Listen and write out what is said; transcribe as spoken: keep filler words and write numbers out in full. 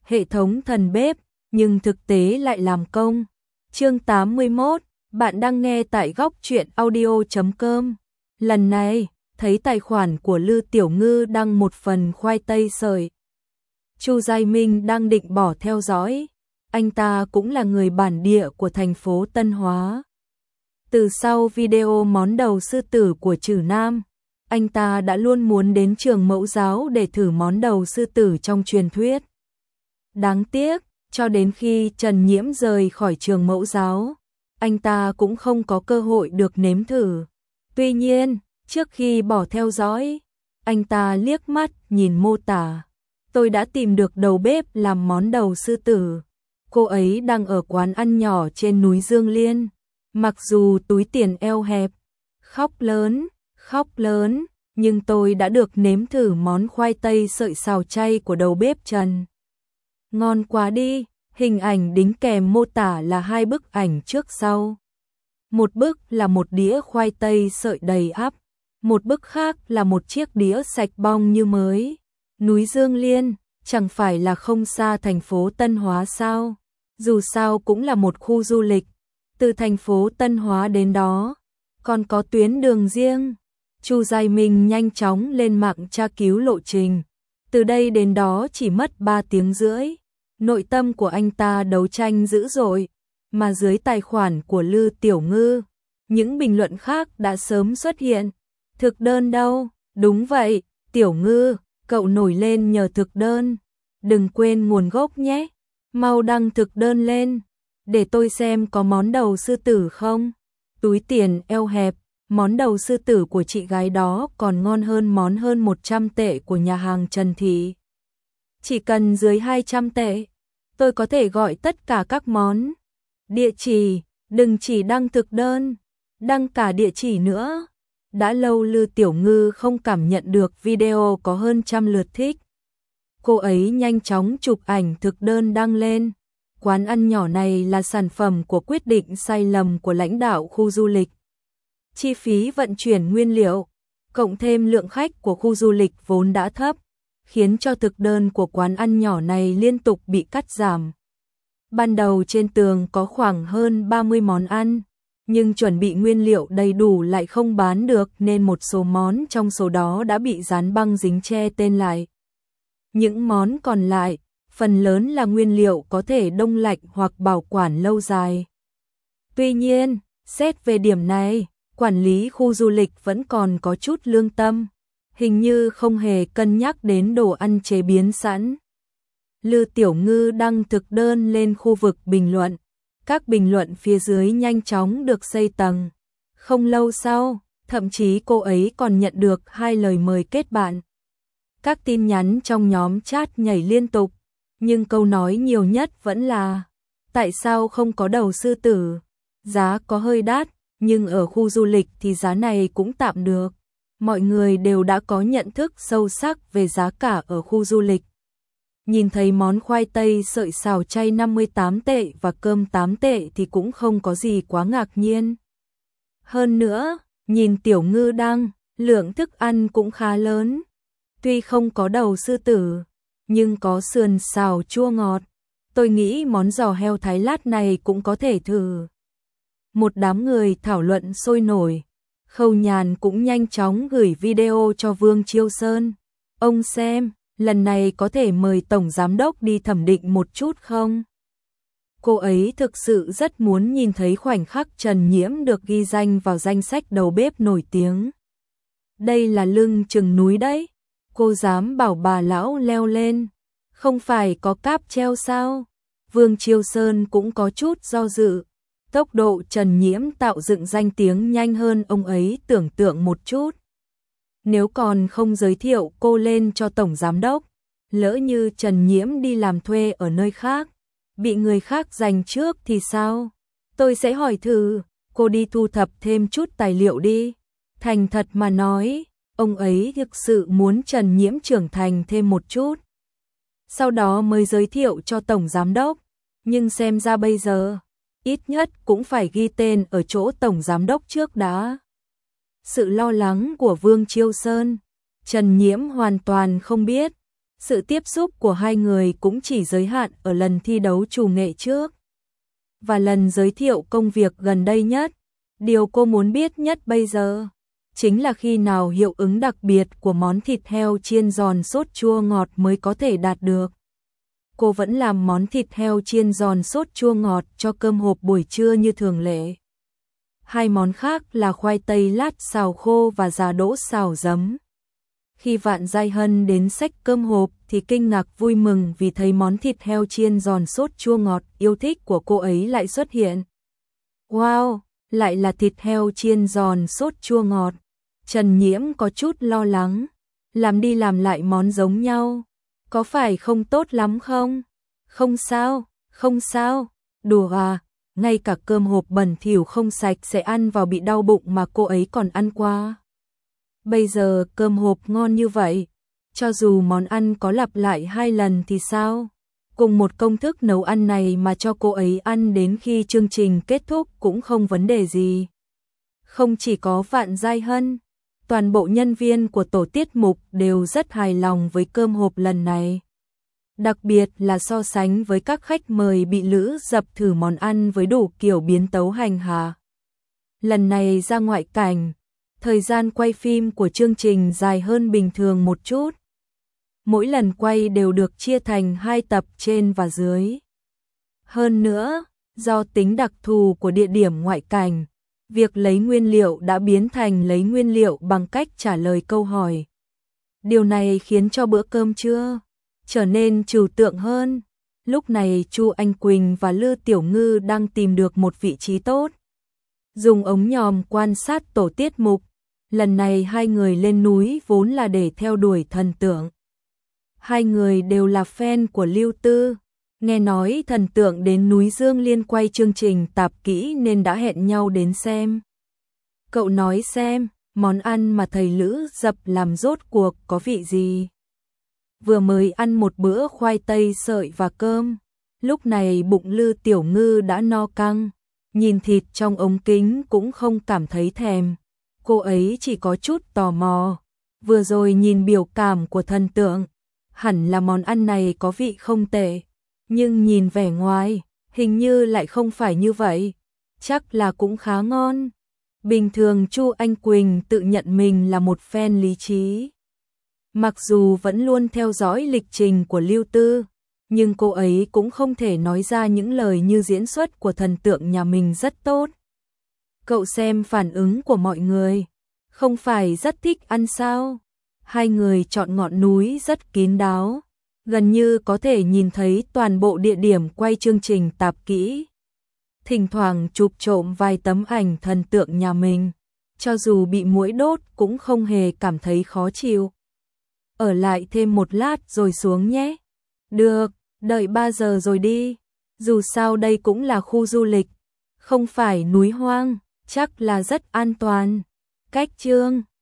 hệ thống thần bếp, nhưng thực tế lại làm công. Chương tám mươi mốt, bạn đang nghe tại góc truyện audio chấm com. Lần này, thấy tài khoản của Lư Tiểu Ngư đăng một phần khoai tây sợi. Chu Giai Minh đang định bỏ theo dõi. Anh ta cũng là người bản địa của thành phố Tân Hóa. Từ sau video món đầu sư tử của Trử Nam, anh ta đã luôn muốn đến trường mẫu giáo để thử món đầu sư tử trong truyền thuyết. Đáng tiếc, cho đến khi Trần Nhiễm rời khỏi trường mẫu giáo, anh ta cũng không có cơ hội được nếm thử. Tuy nhiên, trước khi bỏ theo dõi, anh ta liếc mắt nhìn mô tả. Tôi đã tìm được đầu bếp làm món đầu sư tử. Cô ấy đang ở quán ăn nhỏ trên núi Dương Liên. Mặc dù túi tiền eo hẹp, khóc lớn, khóc lớn, nhưng tôi đã được nếm thử món khoai tây sợi xào chay của đầu bếp Trần. Ngon quá đi, hình ảnh đính kèm mô tả là hai bức ảnh trước sau. Một bức là một đĩa khoai tây sợi đầy ắp, một bức khác là một chiếc đĩa sạch bong như mới. Núi Dương Liên, chẳng phải là không xa thành phố Tân Hóa sao? Dù sao cũng là một khu du lịch. Từ thành phố Tân Hóa đến đó, còn có tuyến đường riêng. Chu Giai Minh nhanh chóng lên mạng tra cứu lộ trình. Từ đây đến đó chỉ mất ba tiếng rưỡi. Nội tâm của anh ta đấu tranh dữ dội, mà dưới tài khoản của Lư Tiểu Ngư, những bình luận khác đã sớm xuất hiện. Thực đơn đâu? Đúng vậy, Tiểu Ngư, cậu nổi lên nhờ thực đơn. Đừng quên nguồn gốc nhé. Mau đăng thực đơn lên, để tôi xem có món đầu sư tử không. Túi tiền eo hẹp, món đầu sư tử của chị gái đó còn ngon hơn món hơn một trăm tệ của nhà hàng Trần Thị. Chỉ cần dưới hai trăm tệ, tôi có thể gọi tất cả các món. Địa chỉ, đừng chỉ đăng thực đơn, đăng cả địa chỉ nữa. Đã lâu Lư Tiểu Ngư không cảm nhận được video có hơn trăm lượt thích. Cô ấy nhanh chóng chụp ảnh thực đơn đăng lên. Quán ăn nhỏ này là sản phẩm của quyết định sai lầm của lãnh đạo khu du lịch. Chi phí vận chuyển nguyên liệu, cộng thêm lượng khách của khu du lịch vốn đã thấp, khiến cho thực đơn của quán ăn nhỏ này liên tục bị cắt giảm. Ban đầu trên tường có khoảng hơn ba mươi món ăn, nhưng chuẩn bị nguyên liệu đầy đủ lại không bán được nên một số món trong số đó đã bị dán băng dính che tên lại. Những món còn lại, phần lớn là nguyên liệu có thể đông lạnh hoặc bảo quản lâu dài. Tuy nhiên, xét về điểm này, quản lý khu du lịch vẫn còn có chút lương tâm, hình như không hề cân nhắc đến đồ ăn chế biến sẵn. Lư Tiểu Ngư đăng thực đơn lên khu vực bình luận, các bình luận phía dưới nhanh chóng được xây tầng. Không lâu sau, thậm chí cô ấy còn nhận được hai lời mời kết bạn. Các tin nhắn trong nhóm chat nhảy liên tục, nhưng câu nói nhiều nhất vẫn là: tại sao không có đầu sư tử? Giá có hơi đắt, nhưng ở khu du lịch thì giá này cũng tạm được. Mọi người đều đã có nhận thức sâu sắc về giá cả ở khu du lịch. Nhìn thấy món khoai tây sợi xào chay năm mươi tám tệ và cơm tám tệ thì cũng không có gì quá ngạc nhiên. Hơn nữa, nhìn Tiểu Ngư đăng, lượng thức ăn cũng khá lớn. Tuy không có đầu sư tử, nhưng có sườn xào chua ngọt. Tôi nghĩ món giò heo Thái Lát này cũng có thể thử. Một đám người thảo luận sôi nổi. Khâu Nhàn cũng nhanh chóng gửi video cho Vương Chiêu Sơn. Ông xem, lần này có thể mời Tổng Giám Đốc đi thẩm định một chút không? Cô ấy thực sự rất muốn nhìn thấy khoảnh khắc Trần Nhiễm được ghi danh vào danh sách đầu bếp nổi tiếng. Đây là lưng chừng núi đấy. Cô dám bảo bà lão leo lên, không phải có cáp treo sao? Vương Chiêu Sơn cũng có chút do dự. Tốc độ Trần Nhiễm tạo dựng danh tiếng nhanh hơn ông ấy tưởng tượng một chút. Nếu còn không giới thiệu cô lên cho Tổng Giám Đốc, lỡ như Trần Nhiễm đi làm thuê ở nơi khác, bị người khác giành trước thì sao? Tôi sẽ hỏi thử, cô đi thu thập thêm chút tài liệu đi. Thành thật mà nói, ông ấy thực sự muốn Trần Nhiễm trưởng thành thêm một chút. Sau đó mới giới thiệu cho Tổng Giám Đốc. Nhưng xem ra bây giờ, ít nhất cũng phải ghi tên ở chỗ Tổng Giám Đốc trước đã. Sự lo lắng của Vương Chiêu Sơn, Trần Nhiễm hoàn toàn không biết. Sự tiếp xúc của hai người cũng chỉ giới hạn ở lần thi đấu chủ nghệ trước và lần giới thiệu công việc gần đây nhất. Điều cô muốn biết nhất bây giờ chính là khi nào hiệu ứng đặc biệt của món thịt heo chiên giòn sốt chua ngọt mới có thể đạt được. Cô vẫn làm món thịt heo chiên giòn sốt chua ngọt cho cơm hộp buổi trưa như thường lệ. Hai món khác là khoai tây lát xào khô và giá đỗ xào giấm. Khi Vạn Giai Hân đến xách cơm hộp thì kinh ngạc vui mừng vì thấy món thịt heo chiên giòn sốt chua ngọt yêu thích của cô ấy lại xuất hiện. Wow, lại là thịt heo chiên giòn sốt chua ngọt. Trần Nhiễm có chút lo lắng, làm đi làm lại món giống nhau, có phải không tốt lắm không? Không sao, không sao, đùa à, ngay cả cơm hộp bẩn thỉu không sạch sẽ ăn vào bị đau bụng mà cô ấy còn ăn qua. Bây giờ cơm hộp ngon như vậy, cho dù món ăn có lặp lại hai lần thì sao? Cùng một công thức nấu ăn này mà cho cô ấy ăn đến khi chương trình kết thúc cũng không vấn đề gì. Không chỉ có Vạn Giai Hân, toàn bộ nhân viên của tổ tiết mục đều rất hài lòng với cơm hộp lần này. Đặc biệt là so sánh với các khách mời bị Lữ Dập thử món ăn với đủ kiểu biến tấu hành hạ. Lần này ra ngoại cảnh, thời gian quay phim của chương trình dài hơn bình thường một chút. Mỗi lần quay đều được chia thành hai tập trên và dưới. Hơn nữa, do tính đặc thù của địa điểm ngoại cảnh, việc lấy nguyên liệu đã biến thành lấy nguyên liệu bằng cách trả lời câu hỏi. Điều này khiến cho bữa cơm trưa trở nên trừu tượng hơn. Lúc này Chu Anh Quỳnh và Lư Tiểu Ngư đang tìm được một vị trí tốt. Dùng ống nhòm quan sát tổ tiết mục, lần này hai người lên núi vốn là để theo đuổi thần tượng. Hai người đều là fan của Lưu Tư, nghe nói thần tượng đến núi Dương Liên quay chương trình tạp kỹ nên đã hẹn nhau đến xem. Cậu nói xem, món ăn mà thầy Lữ Dập làm rốt cuộc có vị gì? Vừa mới ăn một bữa khoai tây sợi và cơm, lúc này bụng Lư Tiểu Ngư đã no căng, nhìn thịt trong ống kính cũng không cảm thấy thèm. Cô ấy chỉ có chút tò mò, vừa rồi nhìn biểu cảm của thần tượng, hẳn là món ăn này có vị không tệ, nhưng nhìn vẻ ngoài, hình như lại không phải như vậy, chắc là cũng khá ngon. Bình thường Chu Anh Quỳnh tự nhận mình là một fan lý trí. Mặc dù vẫn luôn theo dõi lịch trình của Lưu Tư, nhưng cô ấy cũng không thể nói ra những lời như diễn xuất của thần tượng nhà mình rất tốt. Cậu xem phản ứng của mọi người, không phải rất thích ăn sao? Hai người chọn ngọn núi rất kín đáo, gần như có thể nhìn thấy toàn bộ địa điểm quay chương trình tạp kỹ. Thỉnh thoảng chụp trộm vài tấm ảnh thần tượng nhà mình, cho dù bị muỗi đốt cũng không hề cảm thấy khó chịu. Ở lại thêm một lát rồi xuống nhé. Được, đợi ba giờ rồi đi. Dù sao đây cũng là khu du lịch, không phải núi hoang, chắc là rất an toàn. Cách chương